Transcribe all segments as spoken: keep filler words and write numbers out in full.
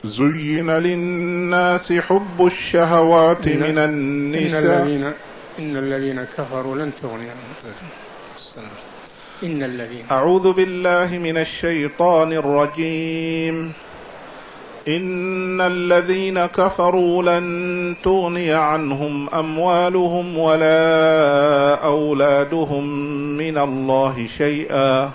زين للناس حب الشهوات إن من النساء إن الذين, إن الذين كفروا لن تغني عنهم إن الذين أعوذ بالله من الشيطان الرجيم. إن الذين كفروا لن تغني عنهم أموالهم ولا أولادهم من الله شيئا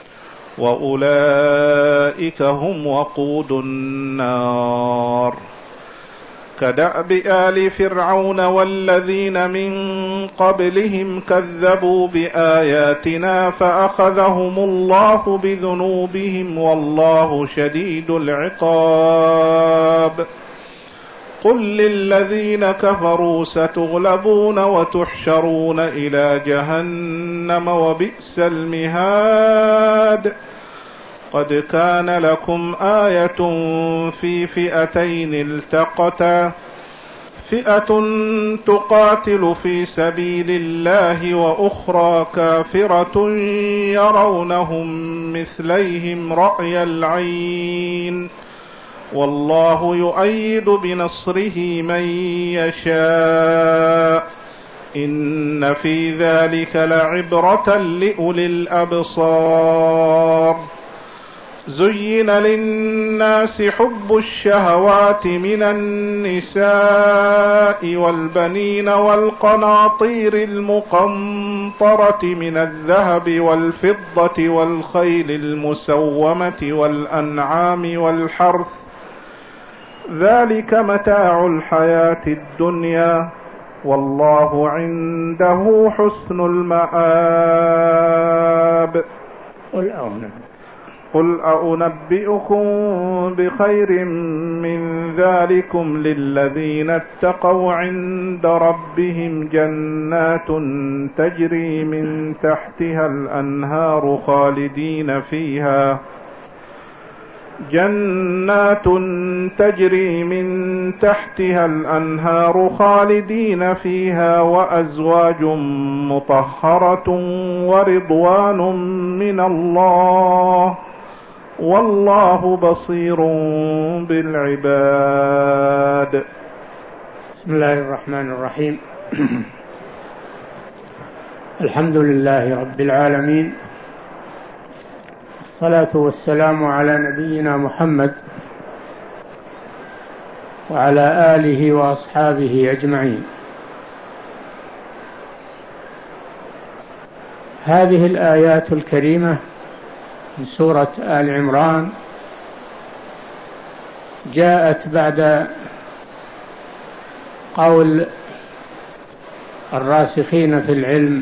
وأولئك هم وقود النار. كدأب آل فرعون والذين من قبلهم كذبوا بآياتنا فأخذهم الله بذنوبهم والله شديد العقاب. قل للذين كفروا ستغلبون وتحشرون إلى جهنم وبئس المهاد. قد كان لكم آية في فئتين التقتا فئة تقاتل في سبيل الله وأخرى كافرة يرونهم مثليهم رأي العين والله يؤيد بنصره من يشاء إن في ذلك لعبرة لأولي الأبصار. زين للناس حب الشهوات من النساء والبنين والقناطير المقنطرة من الذهب والفضة والخيل المسومة والأنعام والحرث ذلك متاع الحياة الدنيا والله عنده حسن المآب. قل أنبئكم بخير من ذلكم للذين اتقوا عند ربهم جنات تجري من تحتها الأنهار خالدين فيها جنات تجري من تحتها الأنهار خالدين فيها وأزواج مطهرة ورضوان من الله والله بصير بالعباد. بسم الله الرحمن الرحيم. الحمد لله رب العالمين، الصلاة والسلام على نبينا محمد وعلى آله وأصحابه أجمعين. هذه الآيات الكريمة من سورة آل عمران جاءت بعد قول الراسخين في العلم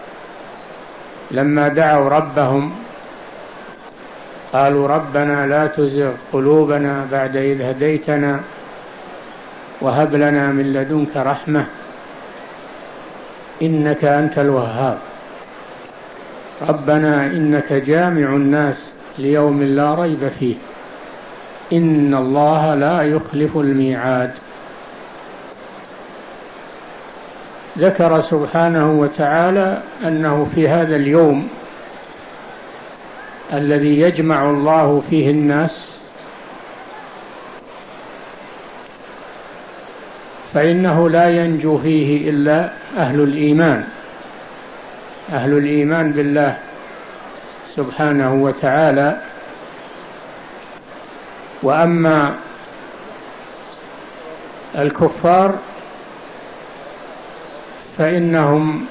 لما دعوا ربهم قالوا ربنا لا تزغ قلوبنا بعد إذ هديتنا وهب لنا من لدنك رحمة إنك أنت الوهاب. ربنا إنك جامع الناس ليوم لا ريب فيه إن الله لا يخلف الميعاد. ذكر سبحانه وتعالى أنه في هذا اليوم الذي يجمع الله فيه الناس فإنه لا ينجو فيه إلا أهل الإيمان أهل الإيمان بالله سبحانه وتعالى. وأما الكفار فإنهم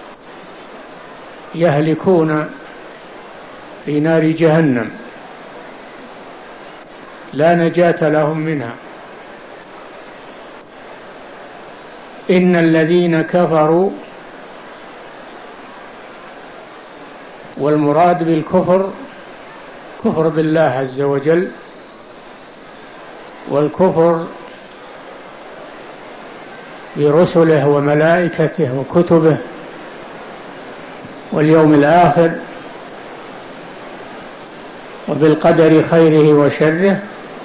يهلكون في نار جهنم لا نجاة لهم منها. إن الذين كفروا، والمراد بالكفر كفر بالله عز وجل، والكفر برسله وملائكته وكتبه واليوم الآخر وبالقدر خيره وشره.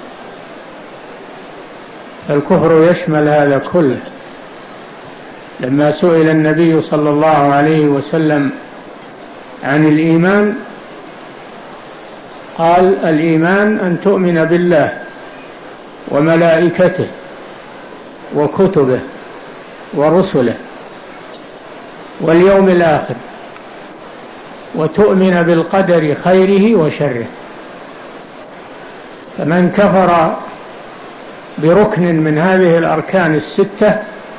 فالكفر يشمل هذا كله. لما سئل النبي صلى الله عليه وسلم عن الإيمان قال الإيمان أن تؤمن بالله وملائكته وكتبه ورسله واليوم الآخر، وتؤمن بالقدر خيره وشره. فمن كفر بركن من هذه الأركان الستة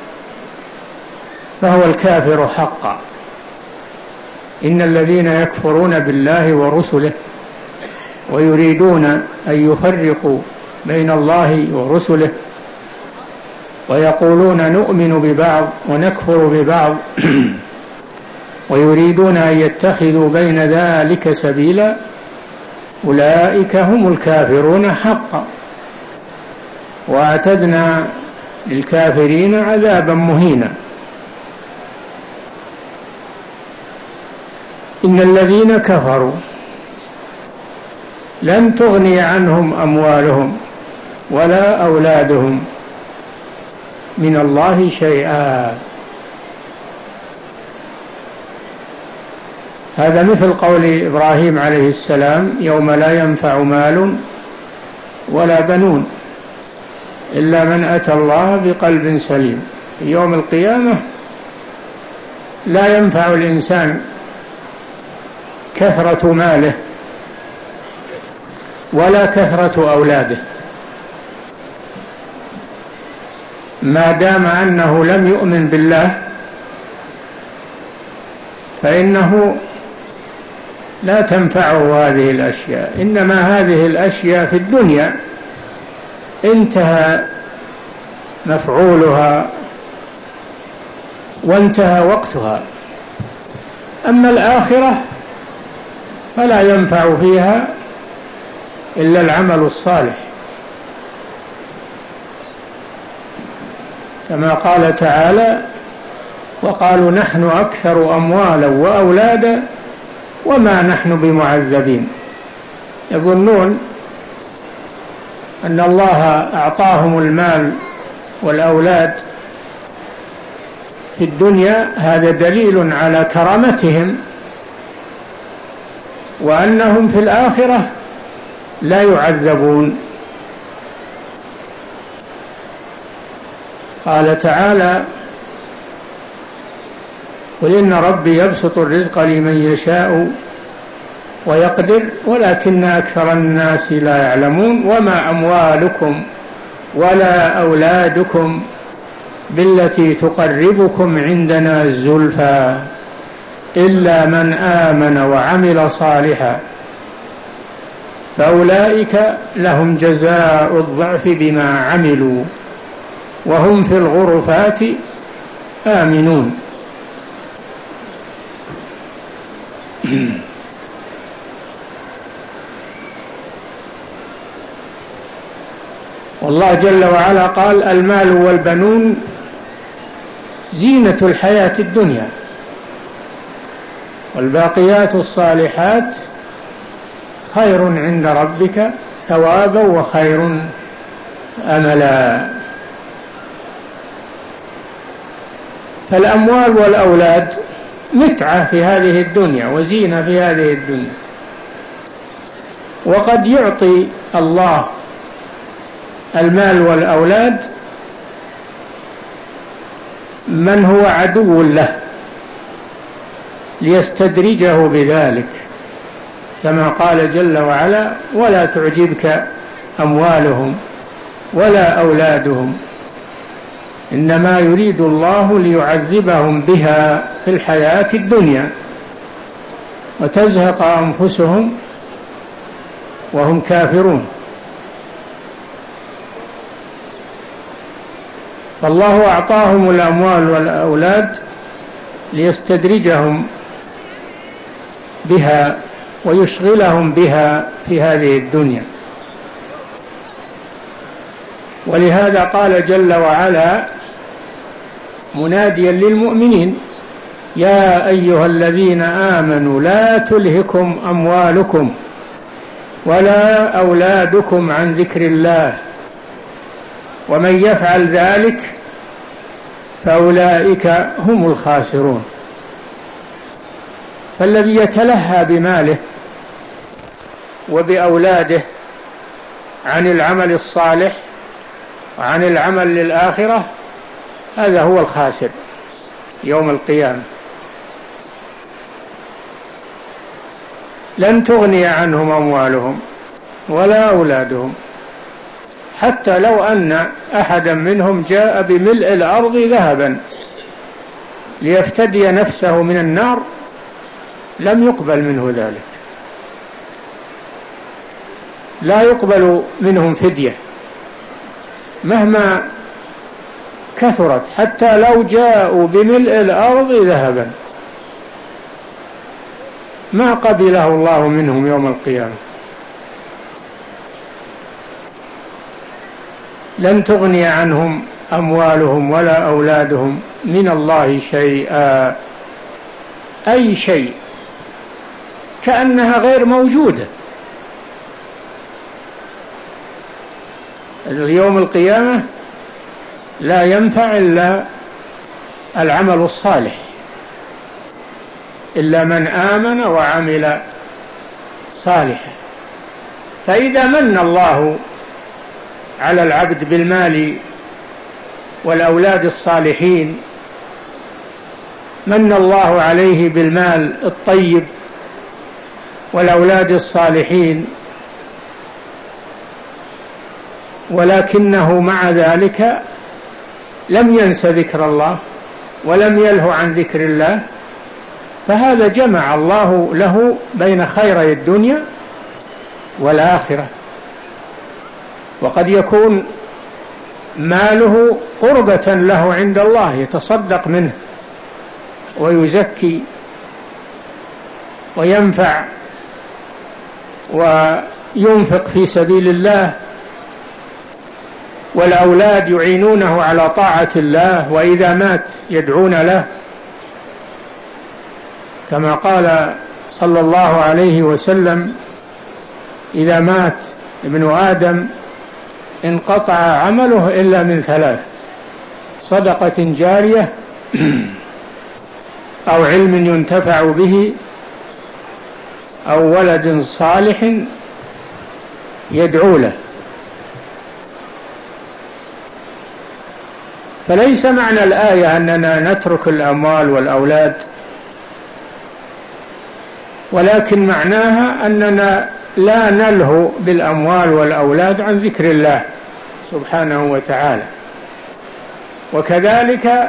فهو الكافر حقا. إن الذين يكفرون بالله ورسله ويريدون أن يفرقوا بين الله ورسله ويقولون نؤمن ببعض ونكفر ببعض ويريدون أن يتخذوا بين ذلك سبيلا أولئك هم الكافرون حقا، وأعتدنا للكافرين عذابا مهينا. إن الذين كفروا لن تغني عنهم أموالهم ولا أولادهم من الله شيئا. هذا مثل قول إبراهيم عليه السلام يوم لا ينفع مال ولا بنون إلا من أتى الله بقلب سليم. في يوم القيامة لا ينفع الإنسان كثرة ماله ولا كثرة أولاده ما دام أنه لم يؤمن بالله، فإنه لا تنفعه هذه الأشياء. إنما هذه الأشياء في الدنيا انتهى مفعولها وانتهى وقتها، أما الآخرة فلا ينفع فيها إلا العمل الصالح، كما قال تعالى وقالوا نحن أكثر أموالا وأولادا وما نحن بمعذبين. يظنون أن الله أعطاهم المال والأولاد في الدنيا، هذا دليل على كرامتهم، وأنهم في الآخرة لا يعذبون. قال تعالى قل إن ربي يبسط الرزق لمن يشاء ويقدر ولكن أكثر الناس لا يعلمون وما أموالكم ولا أولادكم بالتي تقربكم عندنا زلفى إلا من آمن وعمل صالحا فأولئك لهم جزاء الضعف بما عملوا وهم في الغرفات آمنون. والله جل وعلا قال المال والبنون زينة الحياة الدنيا والباقيات الصالحات خير عند ربك ثوابا وخير أملا. فالأموال والأولاد متعة في هذه الدنيا وزينة في هذه الدنيا، وقد يعطي الله المال والأولاد من هو عدو له ليستدرجه بذلك، كما قال جل وعلا ولا تعجبك أموالهم ولا أولادهم إنما يريد الله ليعذبهم بها في الحياة الدنيا وتزهق أنفسهم وهم كافرون. فالله أعطاهم الأموال والأولاد ليستدرجهم بها ويشغلهم بها في هذه الدنيا. ولهذا قال جل وعلا مناديا للمؤمنين يا أيها الذين آمنوا لا تلهكم أموالكم ولا أولادكم عن ذكر الله ومن يفعل ذلك فأولئك هم الخاسرون. فالذي يتلهى بماله وبأولاده عن العمل الصالح عن العمل للآخرة، هذا هو الخاسر يوم القيامة. لن تغني عنهم أموالهم ولا أولادهم، حتى لو أن أحدا منهم جاء بملء الأرض ذهبا ليفتدي نفسه من النار لم يقبل منه ذلك، لا يقبل منهم فدية مهما كثرت، حتى لو جاءوا بملء الأرض ذهبا ما قبله الله منهم يوم القيامة. لن تغني عنهم أموالهم ولا أولادهم من الله شيئا، أي شيء، كأنها غير موجودة. اليوم القيامة لا ينفع إلا العمل الصالح، إلا من آمن وعمل صالحا. فإذا من الله على العبد بالمال والأولاد الصالحين، من الله عليه بالمال الطيب والأولاد الصالحين، ولكنه مع ذلك لم ينس ذكر الله ولم يله عن ذكر الله، فهذا جمع الله له بين خيري الدنيا والآخرة. وقد يكون ماله قربة له عند الله، يتصدق منه ويزكي وينفع وينفق في سبيل الله، والأولاد يعينونه على طاعة الله، وإذا مات يدعون له، كما قال صلى الله عليه وسلم: إذا مات ابن آدم انقطع عمله إلا من ثلاث: صدقة جارية، أو علم ينتفع به، أو ولد صالح يدعو له. فليس معنى الآية أننا نترك الأموال والأولاد، ولكن معناها أننا لا نلهو بالأموال والأولاد عن ذكر الله سبحانه وتعالى. وكذلك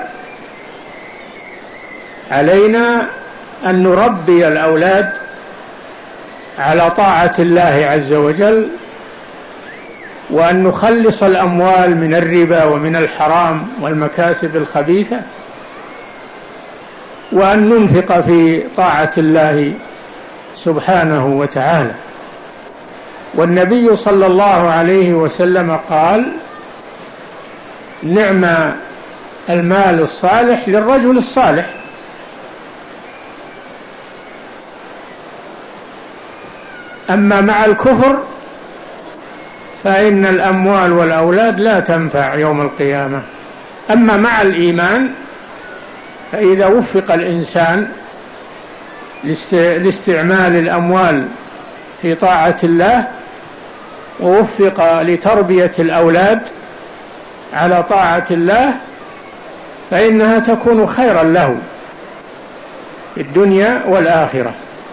علينا أن نربي الأولاد على طاعة الله عز وجل، وأن نخلص الأموال من الربا ومن الحرام والمكاسب الخبيثة، وأن ننفق في طاعة الله سبحانه وتعالى. والنبي صلى الله عليه وسلم قال: نعم المال الصالح للرجل الصالح. أما مع الكفر فإن الأموال والأولاد لا تنفع يوم القيامة. أما مع الإيمان فإذا وفق الإنسان لاستعمال الأموال في طاعة الله، ووفق لتربية الأولاد على طاعة الله، فإنها تكون خيرا له في الدنيا والآخرة.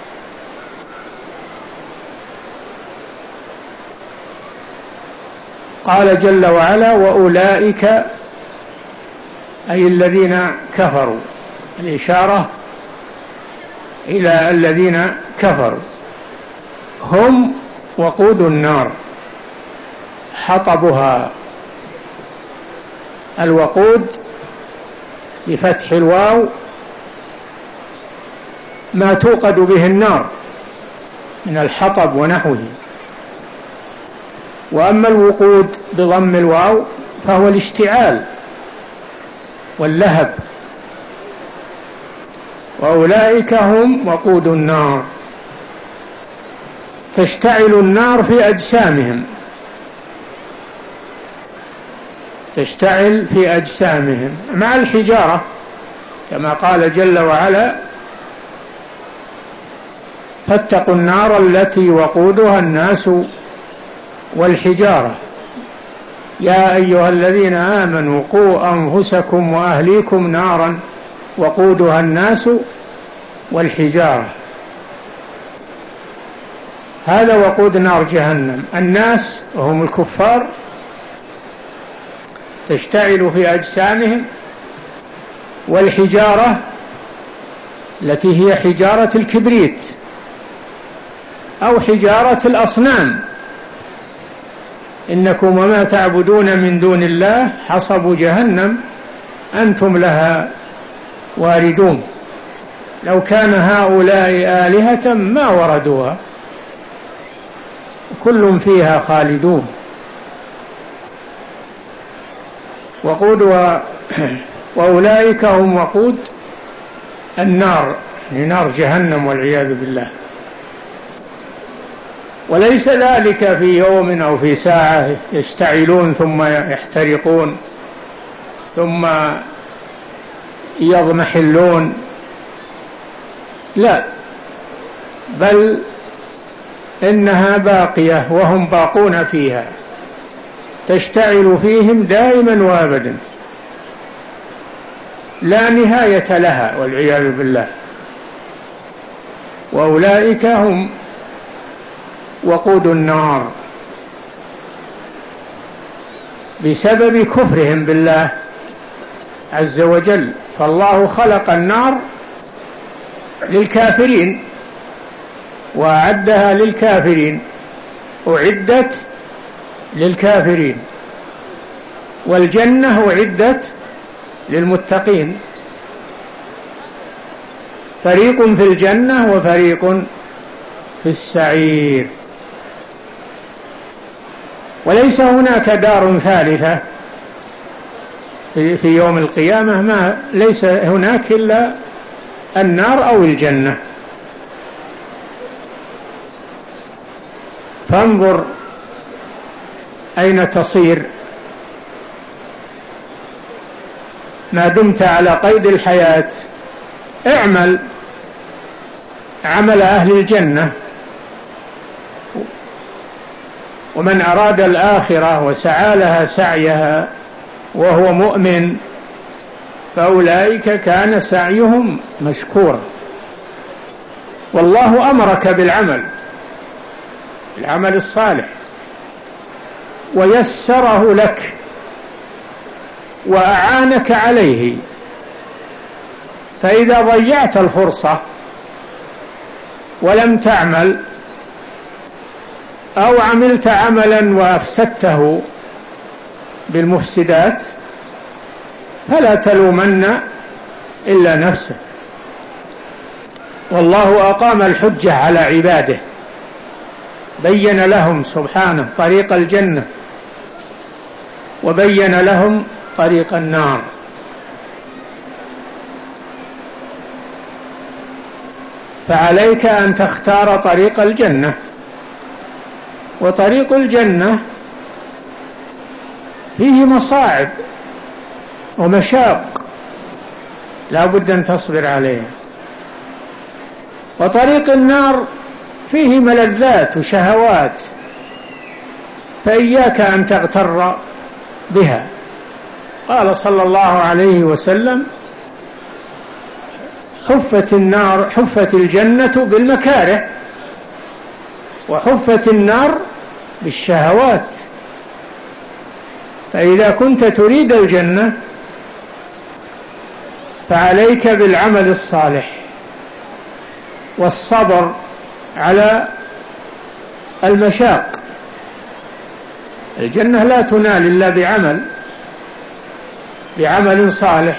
قال جل وعلا: وأولئك، أي الذين كفروا، الإشارة إلى الذين كفروا، هم وقود النار، حطبها. الوقود بفتح الواو ما توقد به النار من الحطب ونحوه. وأما الوقود بضم الواو فهو الاشتعال واللهب. وأولئك هم وقود النار، تشتعل النار في أجسامهم، تشتعل في أجسامهم مع الحجارة، كما قال جل وعلا: فاتقوا النار التي وقودها الناس والحجارة. يا أيها الذين آمنوا قوا أنفسكم وأهليكم نارا وقودها الناس والحجارة. هذا وقود نار جهنم. الناس هم الكفار تشتعل في أجسامهم، والحجارة التي هي حجارة الكبريت أو حجارة الأصنام. إنكم وما تعبدون من دون الله حصب جهنم أنتم لها واردون. لو كان هؤلاء آلهة ما وردوها كل فيها خالدون. وقودها وأولئك هم وقود النار، نار جهنم والعياذ بالله. وليس ذلك في يوم أو في ساعة يشتعلون ثم يحترقون ثم يضمحلون، لا، بل إنها باقية وهم باقون فيها، تشتعل فيهم دائما وابدا لا نهاية لها والعياذ بالله. وأولئك هم وقود النار بسبب كفرهم بالله عز وجل. فالله خلق النار للكافرين وأعدها للكافرين، أعدت للكافرين، والجنة أعدت للمتقين، فريق في الجنة وفريق في السعير. وليس هناك دار ثالثة في يوم القيامة، ما ليس هناك إلا النار أو الجنة. فانظر أين تصير ما دمت على قيد الحياة. اعمل عمل أهل الجنة، ومن أراد الآخرة وسعى لها سعيها وهو مؤمن فأولئك كان سعيهم مشكورا. والله أمرك بالعمل، العمل الصالح، ويسره لك وأعانك عليه. فإذا ضيعت الفرصة ولم تعمل أو عملت عملا وأفسدته بالمفسدات فلا تلومن إلا نفسك. والله أقام الحجة على عباده، بين لهم سبحانه طريق الجنة وبين لهم طريق النار. فعليك أن تختار طريق الجنة، وطريق الجنة فيه مصاعب ومشاق لا بد أن تصبر عليها، وطريق النار فيه ملذات وشهوات، فإياك أن تغتر بها. قال صلى الله عليه وسلم: حفت النار حفت الجنة بالمكاره وحفت النار بالشهوات. فإذا كنت تريد الجنة فعليك بالعمل الصالح والصبر على المشاق. الجنة لا تنال إلا بعمل بعمل صالح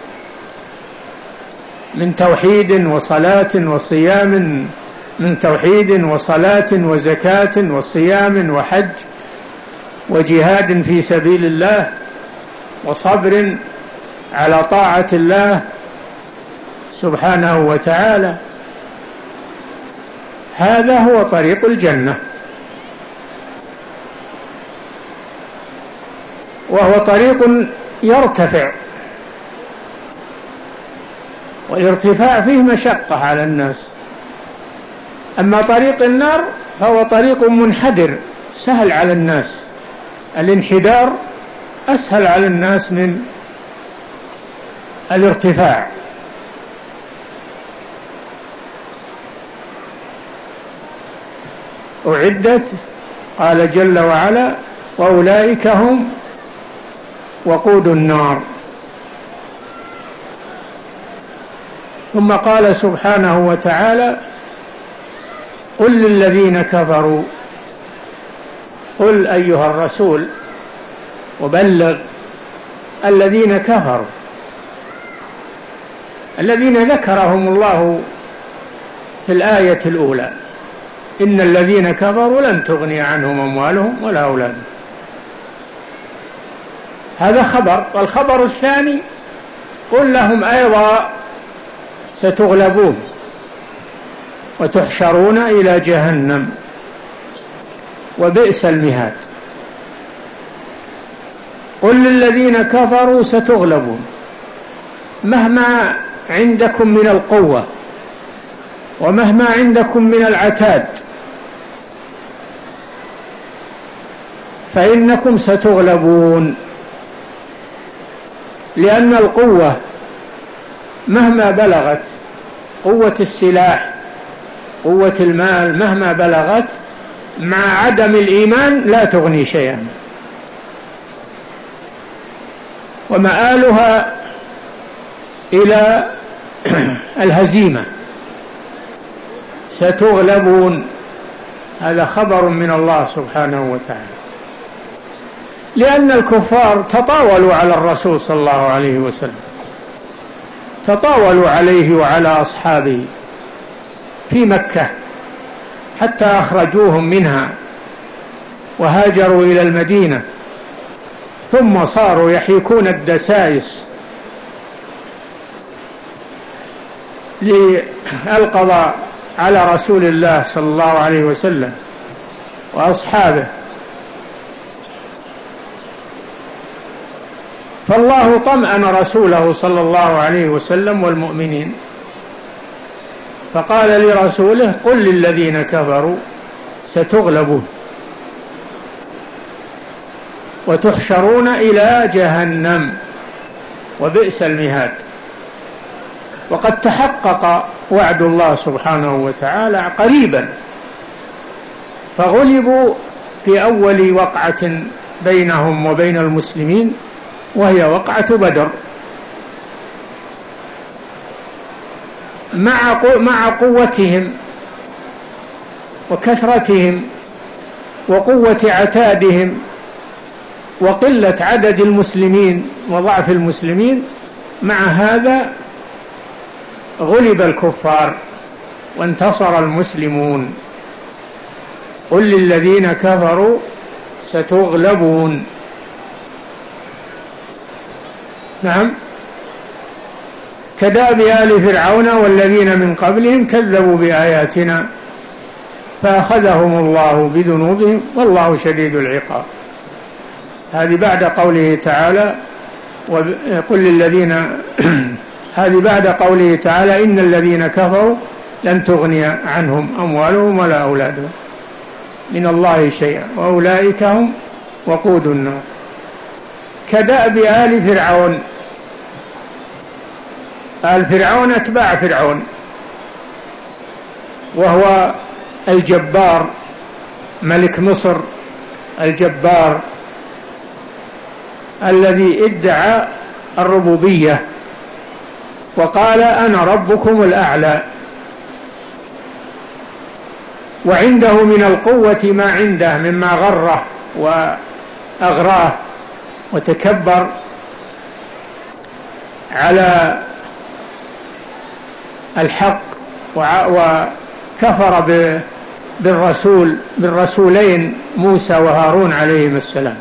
من توحيد وصلاة وصيام، من توحيد وصلاة وزكاة وصيام وحج وجهاد في سبيل الله وصبر على طاعة الله سبحانه وتعالى. هذا هو طريق الجنة، وهو طريق يرتفع، والارتفاع فيه مشقة على الناس. أما طريق النار فهو طريق منحدر سهل على الناس، الانحدار أسهل على الناس من الارتفاع. أعدت، قال جل وعلا: وأولئك هم وقود النار. ثم قال سبحانه وتعالى: قل للذين كفروا، قل أيها الرسول وبلغ الذين كفروا، الذين ذكرهم الله في الآية الأولى: إن الذين كفروا لن تغني عنهم أموالهم ولا أولادهم. هذا خبر. والخبر الثاني: قل لهم أيضا ستغلبون وتحشرون إلى جهنم وبئس المهاد. قل للذين كفروا ستغلبون، مهما عندكم من القوة ومهما عندكم من العتاد فإنكم ستغلبون، لأن القوة مهما بلغت، قوة السلاح، قوة المال، مهما بلغت مع عدم الإيمان لا تغني شيئا، ومآلها إلى الهزيمة. ستغلبون، هذا خبر من الله سبحانه وتعالى، لأن الكفار تطاولوا على الرسول صلى الله عليه وسلم، تطاولوا عليه وعلى أصحابه في مكة حتى أخرجوهم منها وهاجروا إلى المدينة، ثم صاروا يحيكون الدسائس للقضاء على رسول الله صلى الله عليه وسلم وأصحابه. فالله طمأن رسوله صلى الله عليه وسلم والمؤمنين، فقال لرسوله: قل للذين كفروا ستغلبون وتحشرون إلى جهنم وبئس المهاد. وقد تحقق وعد الله سبحانه وتعالى قريبا، فغلبوا في أول وقعة بينهم وبين المسلمين، وهي وقعة بدر، مع مع قوتهم وكثرتهم وقوة عتادهم وقلة عدد المسلمين وضعف المسلمين، مع هذا غلب الكفار وانتصر المسلمون. قل للذين كفروا ستغلبون. نعم، كداب آل فرعون والذين من قبلهم كذبوا بآياتنا فأخذهم الله بذنوبهم والله شديد العقاب. هذه بعد قوله تعالى: قل للذين هذه بعد قوله تعالى: إن الذين كفروا لن تغني عنهم أموالهم ولا أولادهم من الله شيئا وأولئك هم وقود النار. كدأب آل فرعون. آل فرعون أتباع فرعون، وهو الجبار ملك مصر الجبار الذي ادعى الربوبية وقال: أنا ربكم الأعلى، وعنده من القوة ما عنده مما غره وأغراه وتكبر على الحق وكفر بالرسول بالرسولين موسى وهارون عليهم السلام.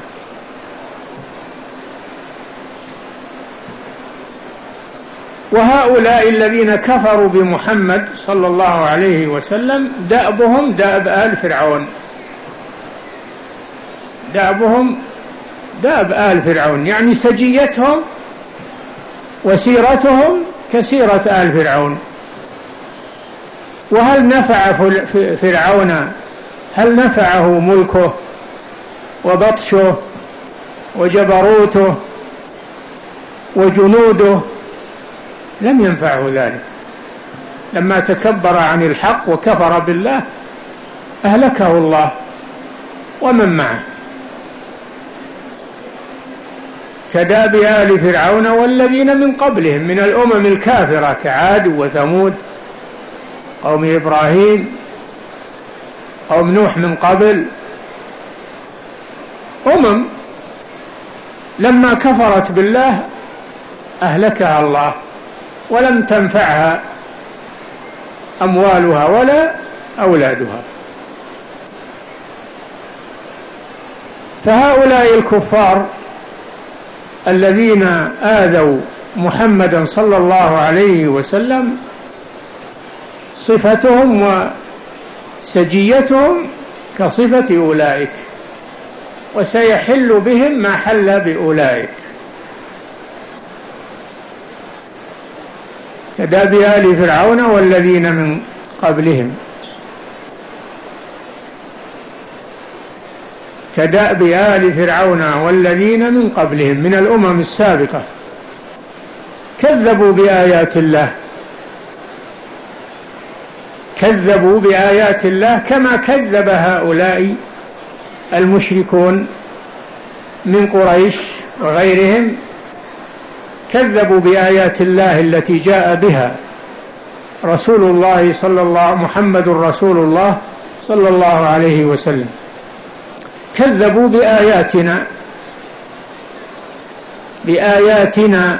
وهؤلاء الذين كفروا بمحمد صلى الله عليه وسلم دأبهم دأب آل فرعون، دأبهم دأب آل فرعون، يعني سجيتهم وسيرتهم كسيرة آل فرعون. وهل نفع فرعون هل نفعه ملكه وبطشه وجبروته وجنوده لم ينفعه ذلك. لما تكبر عن الحق وكفر بالله أهلكه الله ومن معه، كداب آل فرعون والذين من قبلهم من الأمم الكافرة كعاد وثمود، قوم إبراهيم، قوم نوح من قبل، أمم لما كفرت بالله أهلكها الله ولم تنفعها أموالها ولا أولادها. فهؤلاء الكفار الذين آذوا محمدا صلى الله عليه وسلم صفتهم وسجيتهم كصفة أولئك، وسيحل بهم ما حل بأولئك، كداب آل فرعون والذين من قبلهم، كداب آل فرعون والذين من قبلهم من الأمم السابقة، كذبوا بآيات الله، كذبوا بآيات الله كما كذب هؤلاء المشركون من قريش وغيرهم، كذبوا بآيات الله التي جاء بها رسول الله صلى الله محمد رسول الله صلى الله عليه وسلم، كذبوا بآياتنا بآياتنا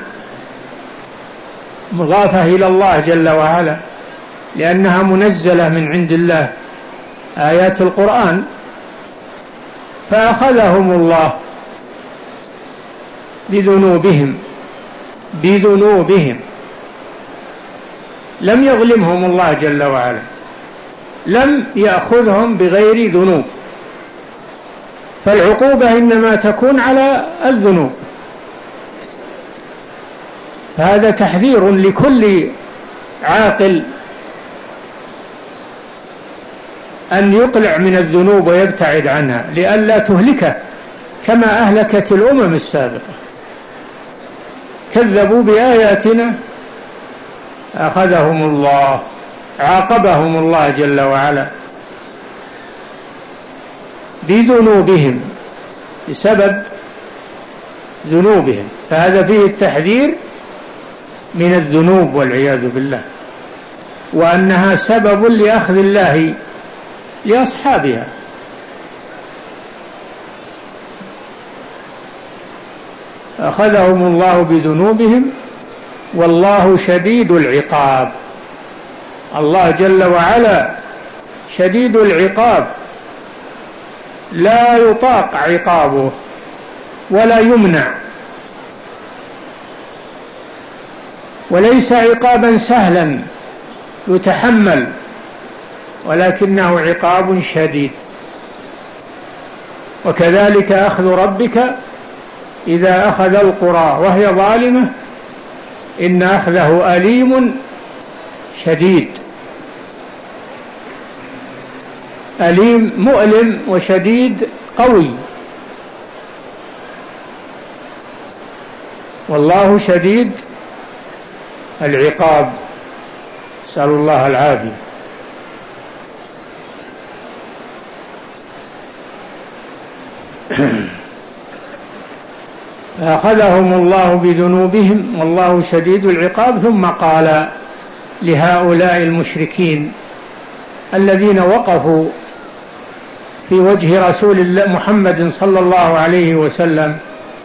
مضافة إلى الله جل وعلا، لأنها منزلة من عند الله، آيات القرآن، فأخذهم الله بذنوبهم بذنوبهم لم يظلمهم الله جل وعلا، لم يأخذهم بغير ذنوب، فالعقوبة إنما تكون على الذنوب. فهذا تحذير لكل عاقل أن يقلع من الذنوب ويبتعد عنها لئلا تهلكه كما أهلكت الأمم السابقة. كذبوا بآياتنا أخذهم الله، عاقبهم الله جل وعلا بذنوبهم بسبب ذنوبهم، فهذا فيه التحذير من الذنوب والعياذ بالله، وأنها سبب لأخذ الله لأصحابها. أخذهم الله بذنوبهم والله شديد العقاب. الله جل وعلا شديد العقاب، لا يطاق عقابه ولا يمنع، وليس عقابا سهلا يتحمل، ولكنه عقاب شديد. وكذلك أخذ ربك إذا أخذ القرى وهي ظالمة إن أخذه أليم شديد. أليم مؤلم وشديد قوي، والله شديد العقاب، نسأل الله العافية. فأخذهم الله بذنوبهم والله شديد العقاب. ثم قال لهؤلاء المشركين الذين وقفوا في وجه رسول الله محمد صلى الله عليه وسلم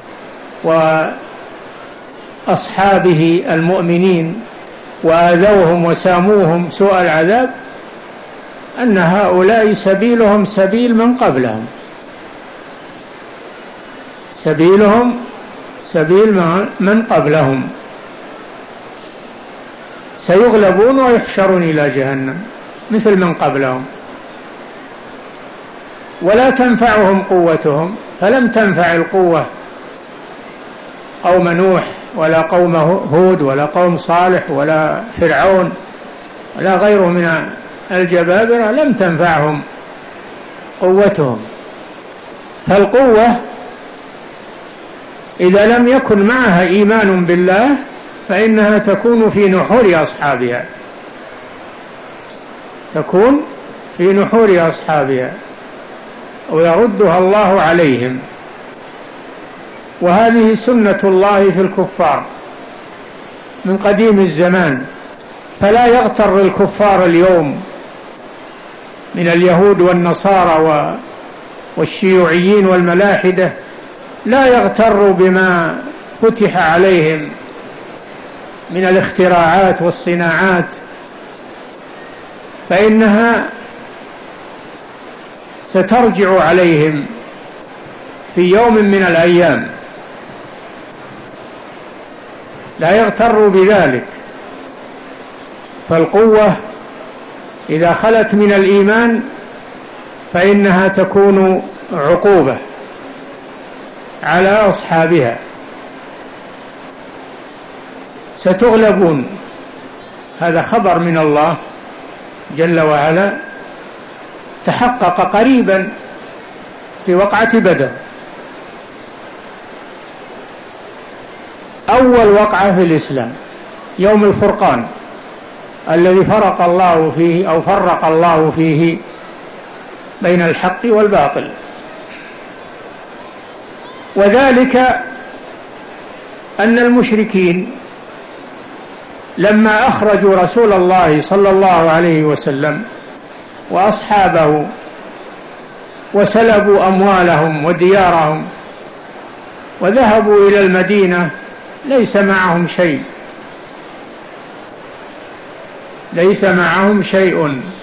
وأصحابه المؤمنين وآذوهم وساموهم سوء العذاب، أن هؤلاء سبيلهم سبيل من قبلهم، سبيلهم سبيل من قبلهم، سيغلبون ويحشرون إلى جهنم مثل من قبلهم، ولا تنفعهم قوتهم. فلم تنفع القوة قوم نوح ولا قوم هود ولا قوم صالح ولا فرعون ولا غيره من الجبابرة، لم تنفعهم قوتهم. فالقوة إذا لم يكن معها إيمان بالله فإنها تكون في نحور أصحابها، تكون في نحور أصحابها ويردها الله عليهم. وهذه سنة الله في الكفار من قديم الزمان، فلا يغتر الكفار اليوم من اليهود والنصارى والشيوعيين والملاحدة، لا يغتروا بما فتح عليهم من الاختراعات والصناعات، فإنها سترجع عليهم في يوم من الأيام، لا يغتروا بذلك. فالقوة إذا خلت من الإيمان فإنها تكون عقوبة على أصحابها، ستغلبون. هذا خبر من الله جل وعلا تحقق قريبا في وقعة بدر، أول وقعة في الإسلام، يوم الفرقان الذي فرق الله فيه أو فرق الله فيه بين الحق والباطل. وذلك أن المشركين لما أخرجوا رسول الله صلى الله عليه وسلم وأصحابه وسلبوا أموالهم وديارهم وذهبوا إلى المدينة ليس معهم شيء، ليس معهم شيء